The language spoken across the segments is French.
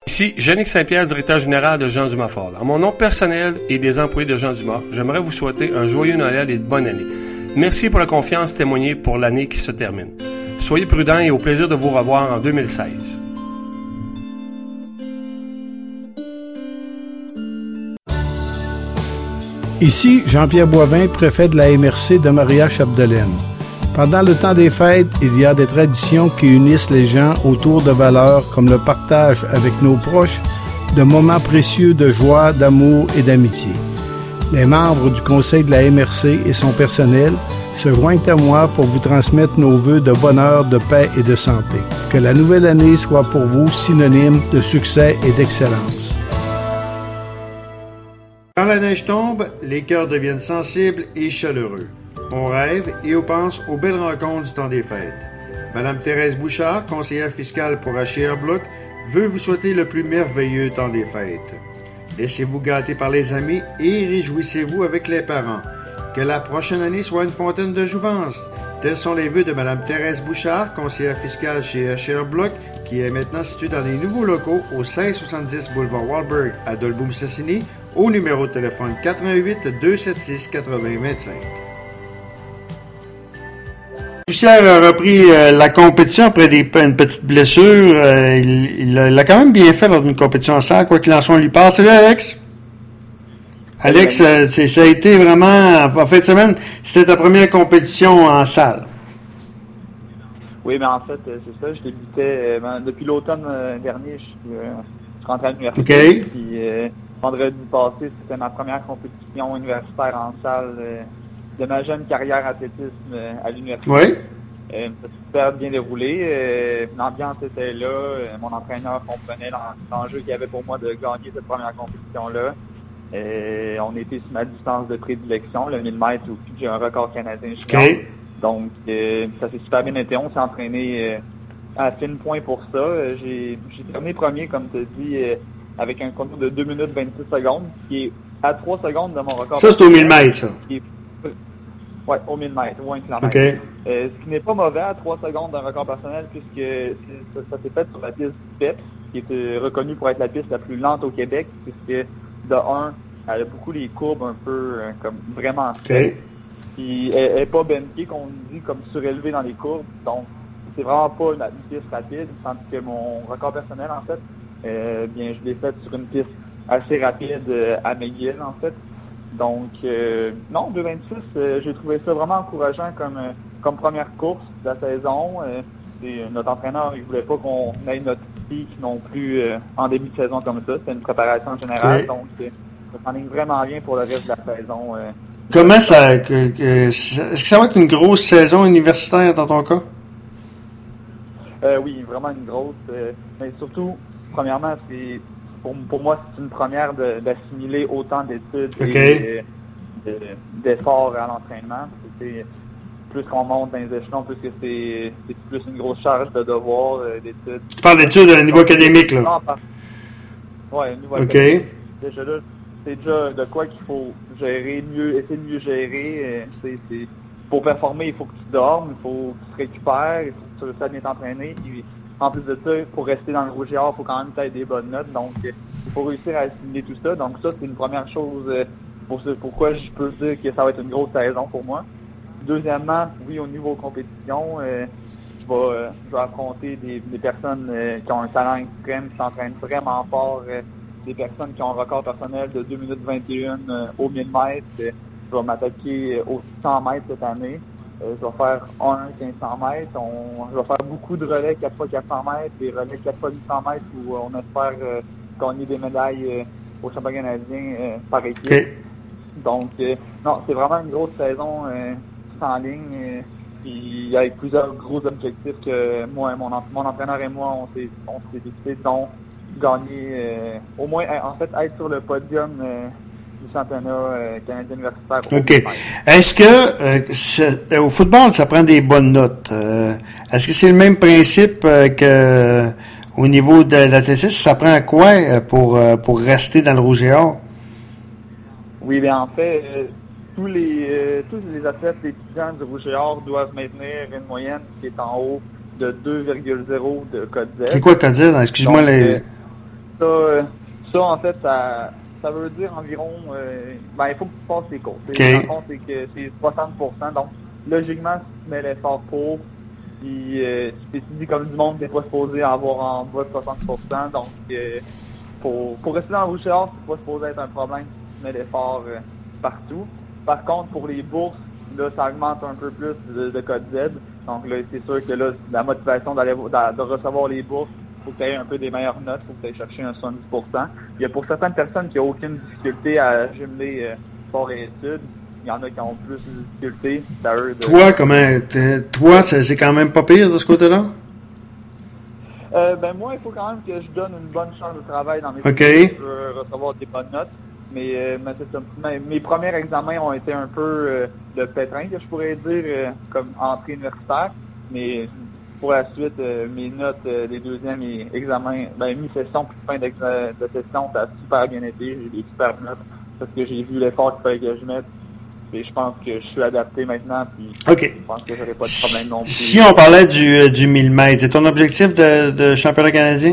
Ici, Yannick Saint-Pierre, directeur général de Jean Dumas Ford. En mon nom personnel et des employés de Jean Dumas, j'aimerais vous souhaiter un joyeux Noël et de bonne année. Merci pour la confiance témoignée pour l'année qui se termine. Soyez prudents et au plaisir de vous revoir en 2016. Ici Jean-Pierre Boivin, préfet de la MRC de Maria-Chapdelaine. Pendant le temps des fêtes, il y a des traditions qui unissent les gens autour de valeurs comme le partage avec nos proches de moments précieux de joie, d'amour et d'amitié. Les membres du conseil de la MRC et son personnel se joignent à moi pour vous transmettre nos vœux de bonheur, de paix et de santé. Que la nouvelle année soit pour vous synonyme de succès et d'excellence. Quand la neige tombe, les cœurs deviennent sensibles et chaleureux. On rêve et on pense aux belles rencontres du temps des fêtes. Madame Thérèse Bouchard, conseillère fiscale pour HR Bloc, veut vous souhaiter le plus merveilleux temps des fêtes. Laissez-vous gâter par les amis et réjouissez-vous avec les parents. Que la prochaine année soit une fontaine de jouvence. Tels sont les vœux de Madame Thérèse Bouchard, conseillère fiscale chez HR Bloc, qui est maintenant située dans les nouveaux locaux au 1670 boulevard Walberg à Dolbeau-Mistassini, au numéro de téléphone 88 276 8025. Bussière a repris la compétition après une petite blessure. Il a quand même bien fait lors d'une compétition en salle, quoi qu'il en soit, on lui parle. Salut Alex! Alex, ça a été vraiment, en fin de semaine, c'était ta première compétition en salle. Oui, mais en fait, c'est ça, je débutais, depuis l'automne dernier, je suis rentré à l'université. OK. Puis vendredi passé, c'était ma première compétition universitaire en salle de ma jeune carrière athlétisme à l'université. Oui. Ça s'est super bien déroulé. L'ambiance était là. Mon entraîneur comprenait l'enjeu qu'il y avait pour moi de gagner cette première compétition-là. On était sur ma distance de prédilection, le 1000 mètres, où j'ai un record canadien junior. Okay. Donc, ça s'est super bien été. On s'est entraîné à fine point pour ça. J'ai terminé premier, comme tu as dit, avec un chrono de 2 minutes 26 secondes, qui est à 3 secondes de mon record. Ça, c'est au 1000 mètres, ça. Oui, au 1000 mètres, ou 1 km. Okay. Ce qui n'est pas mauvais à 3 secondes d'un record personnel, puisque ça s'est fait sur la piste PEPS, qui est reconnue pour être la piste la plus lente au Québec, puisque de 1, elle a beaucoup les courbes un peu comme vraiment OK. Puis elle n'est pas bendée, qu'on dit, comme surélevée dans les courbes. Donc, c'est vraiment pas une piste rapide, tandis que mon record personnel, en fait, bien, je l'ai fait sur une piste assez rapide à McGill, en fait. Donc, non, 2,26, j'ai trouvé ça vraiment encourageant comme première course de la saison. Et notre entraîneur, il voulait pas qu'on ait notre pic non plus en début de saison comme ça. C'était une préparation générale, donc ça s'enligne vraiment bien pour le reste de la saison. Comment ça... est-ce que ça va être une grosse saison universitaire dans ton cas? Oui, vraiment une grosse. Mais surtout, premièrement, c'est pour moi, c'est une première d'assimiler autant d'études et d'efforts à l'entraînement. Plus qu'on monte dans les échelons, plus que c'est plus une grosse charge de devoirs, d'études. Tu parles d'études à niveau académique, là? Oui, au niveau académique. Déjà là, c'est déjà de quoi qu'il faut gérer mieux, essayer de mieux gérer. Pour performer, il faut que tu dormes, il faut que tu te récupères, il faut que tu réussisses à bien t'entraîner. Puis, en plus de ça, pour rester dans le rouge et or, il faut quand même que tu aies des bonnes notes. Donc, il faut réussir à assimiler tout ça. Donc, ça, c'est une première chose pourquoi je peux dire que ça va être une grosse saison pour moi. Deuxièmement, oui, au niveau compétition, je vais affronter des personnes qui ont un talent extrême, qui s'entraînent vraiment fort, des personnes qui ont un record personnel de 2 minutes 21 au 1000 mètres. Je vais m'attaquer aux 100 mètres cette année. Je vais faire 1500 mètres. Je vais faire beaucoup de relais 4x400 mètres, des relais 4x800 mètres où on espère gagner des médailles au championnat canadien par équipe. Okay. Donc, non, c'est vraiment une grosse saison en ligne. Puis avec plusieurs gros objectifs que moi, mon entraîneur et moi, on s'est décidé, dont gagner, au moins, en fait, être sur le podium du championnat canadien universitaire. OK. Est-ce que au football, ça prend des bonnes notes? Est-ce que c'est le même principe que au niveau de l'athlétisme? Ça prend quoi pour rester dans le rouge et or? Oui, bien en fait, tous les athlètes étudiants du rouge et or doivent maintenir une moyenne qui est en haut de 2,0 de code Z. C'est quoi code Z? Excuse-moi. Ça, en fait, ça veut dire environ... il faut que tu passes tes courses. Okay. Dans le fond, c'est que c'est 60%. Donc, logiquement, si tu mets l'effort pour, puis tu t'étudies comme du monde, t'es pas supposé avoir en bas de 60%. Donc, pour rester dans le rouge et or, c'est pas supposé être un problème si tu mets l'effort partout. Par contre, pour les bourses, là, ça augmente un peu plus de code Z. Donc là, c'est sûr que là, la motivation de recevoir les bourses, il faut que tu aies un peu des meilleures notes, il faut que tu ailles chercher un 70%. Il y a pour certaines personnes qui n'ont aucune difficulté à jumeler sport et études. Il y en a qui ont plus de difficultés. Toi, c'est quand même pas pire de ce côté-là? Moi, il faut quand même que je donne une bonne chance de travail dans mes études pour recevoir des bonnes notes. Mais c'est ça. Mes premiers examens ont été un peu de pétrin, que je pourrais dire, comme entrée universitaire. Mais pour la suite, mes notes, les deuxièmes examens, mi-session puis fin de session, ça a super bien été. J'ai des super notes parce que j'ai vu l'effort qu'il fallait que je mette. Et je pense que je suis adapté maintenant. Puis OK. Je pense que j'aurai pas de problème non plus. Si on parlait du 1000 mètres, c'est ton objectif de championnat canadien?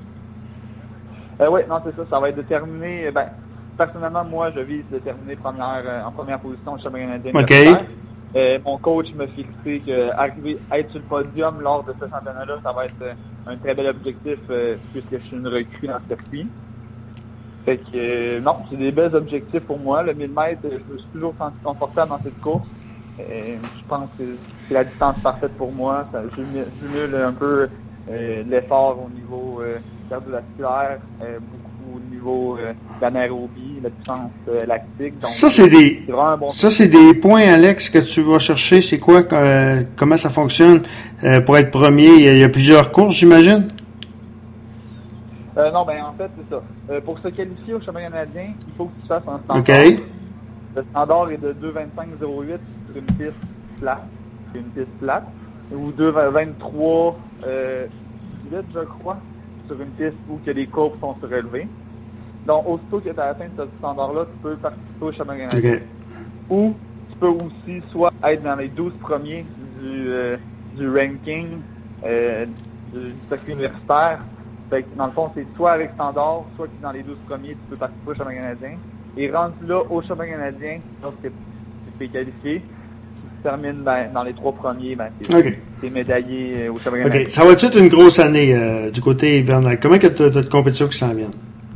Oui, non, c'est ça. Ça va être déterminé. Personnellement, moi, je vise de terminer en première position au championnat canadien. OK. Mon coach m'a fixé qu'arriver à être sur le podium lors de ce championnat-là, ça va être un très bel objectif puisque je suis une recrue dans ce circuit. Fait que, non, c'est des bels objectifs pour moi. Le 1000 mètres, je me suis toujours senti confortable dans cette course. Je pense que c'est la distance parfaite pour moi. Ça jumule un peu l'effort au niveau cardiovasculaire, beaucoup au niveau de l'anaérobie, la puissance lactique. Donc, ça, c'est des points, Alex, que tu vas chercher. C'est quoi? Comment ça fonctionne pour être premier? Il y a plusieurs courses, j'imagine? Non, en fait, c'est ça. Pour se qualifier au championnat canadien, il faut que tu fasses un standard. OK. Le standard est de 2,25,08 sur une piste plate. C'est une piste plate. Ou 2,23,8, je crois, sur une piste où que les courbes sont surélevées. Donc, aussitôt que tu as atteint ce standard-là, tu peux participer au championnat canadien. Okay. Ou tu peux aussi soit être dans les 12 premiers du ranking du circuit universitaire. Fait que, dans le fond, c'est soit avec standard, soit dans les 12 premiers, tu peux participer au championnat canadien. Et rendu là, au championnat canadien, lorsque tu es qualifié, tu termines dans les 3 premiers, t'es médaillé au championnat canadien. OK. Ça va être une grosse année du côté hivernal. Comment que tu as de compétitions qui s'en viennent?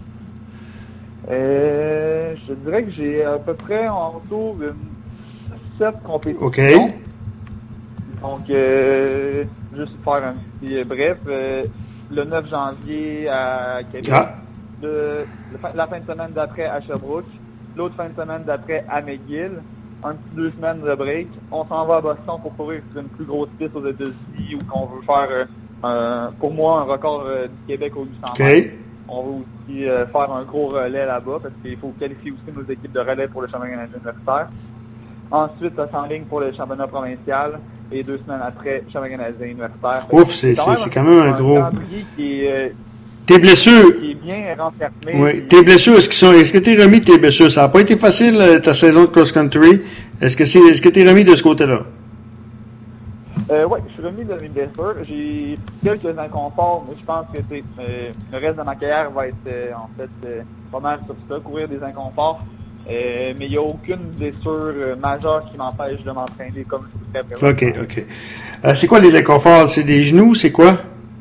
Je dirais que j'ai à peu près en tout 7 compétitions. OK. Donc, juste pour faire un petit bref, le 9 janvier à Québec, la fin de semaine d'après à Sherbrooke, l'autre fin de semaine d'après à McGill, un petit 2 semaines de break. On s'en va à Boston pour courir sur une plus grosse piste aux États-Unis où on veut faire, pour moi, un record du Québec au 800 mètres. On veut aussi faire un gros relais là-bas parce qu'il faut qualifier aussi nos équipes de relais pour le championnat canadien universitaire. Ensuite, ça s'enligne pour le championnat provincial. Et 2 semaines après, championnat canadien universitaire. Ouf, c'est quand même un gros... Tes blessures... Qui est bien renfermé. Oui, tes blessures, est-ce que tu es remis de tes blessures? Ça n'a pas été facile, ta saison de cross-country. Est-ce que tu es remis de ce côté-là? Oui, je suis remis de mes blessures. J'ai quelques inconforts, mais je pense que le reste de ma carrière va être pas mal sur ça, courir des inconforts. Mais il n'y a aucune blessure majeure qui m'empêche de m'entraîner comme je le ferais présentement. OK. C'est quoi les inconforts? C'est des genoux? C'est quoi?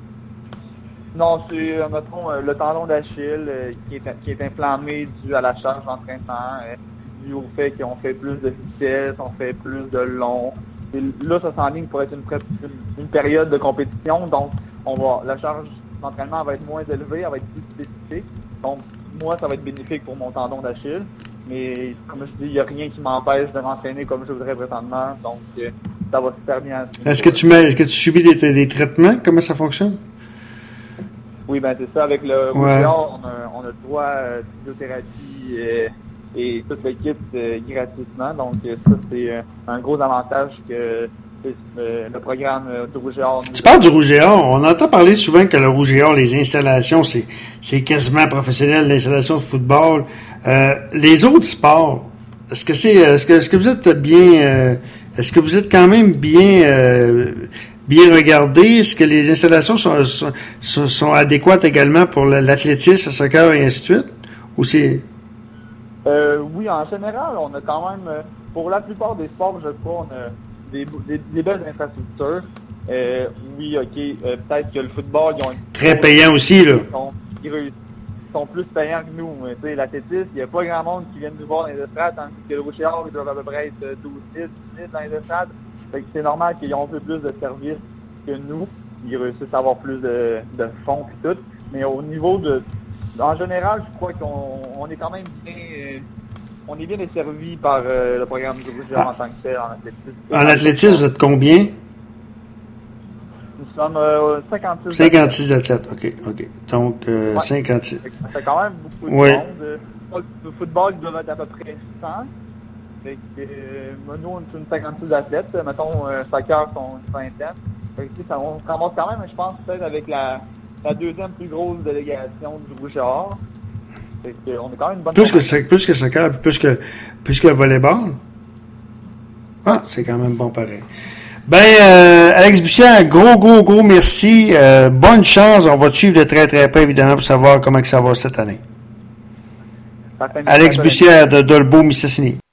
Non, c'est, mettons, le tendon d'Achille qui est inflammé dû à la charge d'entraînement, dû au fait qu'on fait plus de vitesse, on fait plus de long. Et là, ça s'enligne pour être une période de compétition. Donc, la charge d'entraînement va être moins élevée, elle va être plus spécifique. Donc, moi, ça va être bénéfique pour mon tendon d'Achille. Mais comme je dis, il n'y a rien qui m'empêche de m'entraîner comme je voudrais présentement. Donc, ça va super bien. Est-ce que tu subis des traitements? Comment ça fonctionne? Oui, c'est ça. Avec le Rouge-et-Or, on a le droit à physiothérapie et toute l'équipe gratuitement. Donc, ça, c'est un gros avantage que le programme du Rouge-et-Or. Tu parles du Rouge-et-Or. On entend parler souvent que le Rouge-et-Or, les installations, c'est quasiment professionnel, l'installation de football. Les autres sports, est-ce que vous êtes bien, est-ce que vous êtes quand même bien bien regardé? Est-ce que les installations sont adéquates également pour l'athlétisme, le soccer et ainsi de suite? Ou c'est... Oui, en général, on a quand même, pour la plupart des sports, je crois, on a des belles infrastructures. Oui, OK, peut-être que le football, ils ont... Très payant aussi, là. Ils sont plus payants que nous. Tu sais, l'athlétisme, il n'y a pas grand monde qui vient nous voir dans les estrades, tandis que le Rouge-et-Or, ils doivent à peu près être 12 000, 10 000 dans les estrades. Fait que c'est normal qu'ils ont un peu plus de services que nous. Ils réussissent à avoir plus de fonds et tout. Mais au niveau de... En général, je crois qu'on est quand même bien... on est bien desservi par le programme du Rouge-et-Or en tant que tel, en athlétisme. En athlétisme, vous êtes combien? Nous sommes 56. 56 athlètes, OK. Donc, 56. Ça fait quand même beaucoup de monde. Le football, il doit être à peu près 100. Fait que, nous, on est une 56 athlètes. Mettons, soccer, sont une vingtaine. Fait que, on commence quand même, je pense, peut-être avec la deuxième plus grosse délégation du Rouge-et-Or. Fait que, on est quand même une bonne... Plus que soccer, plus que le volleyball? Ah, c'est quand même bon pareil. Alex Bussière, gros merci. Bonne chance. On va te suivre de très, très près, évidemment, pour savoir comment que ça va cette année. Alex Bussière de Dolbeau, Mistassini.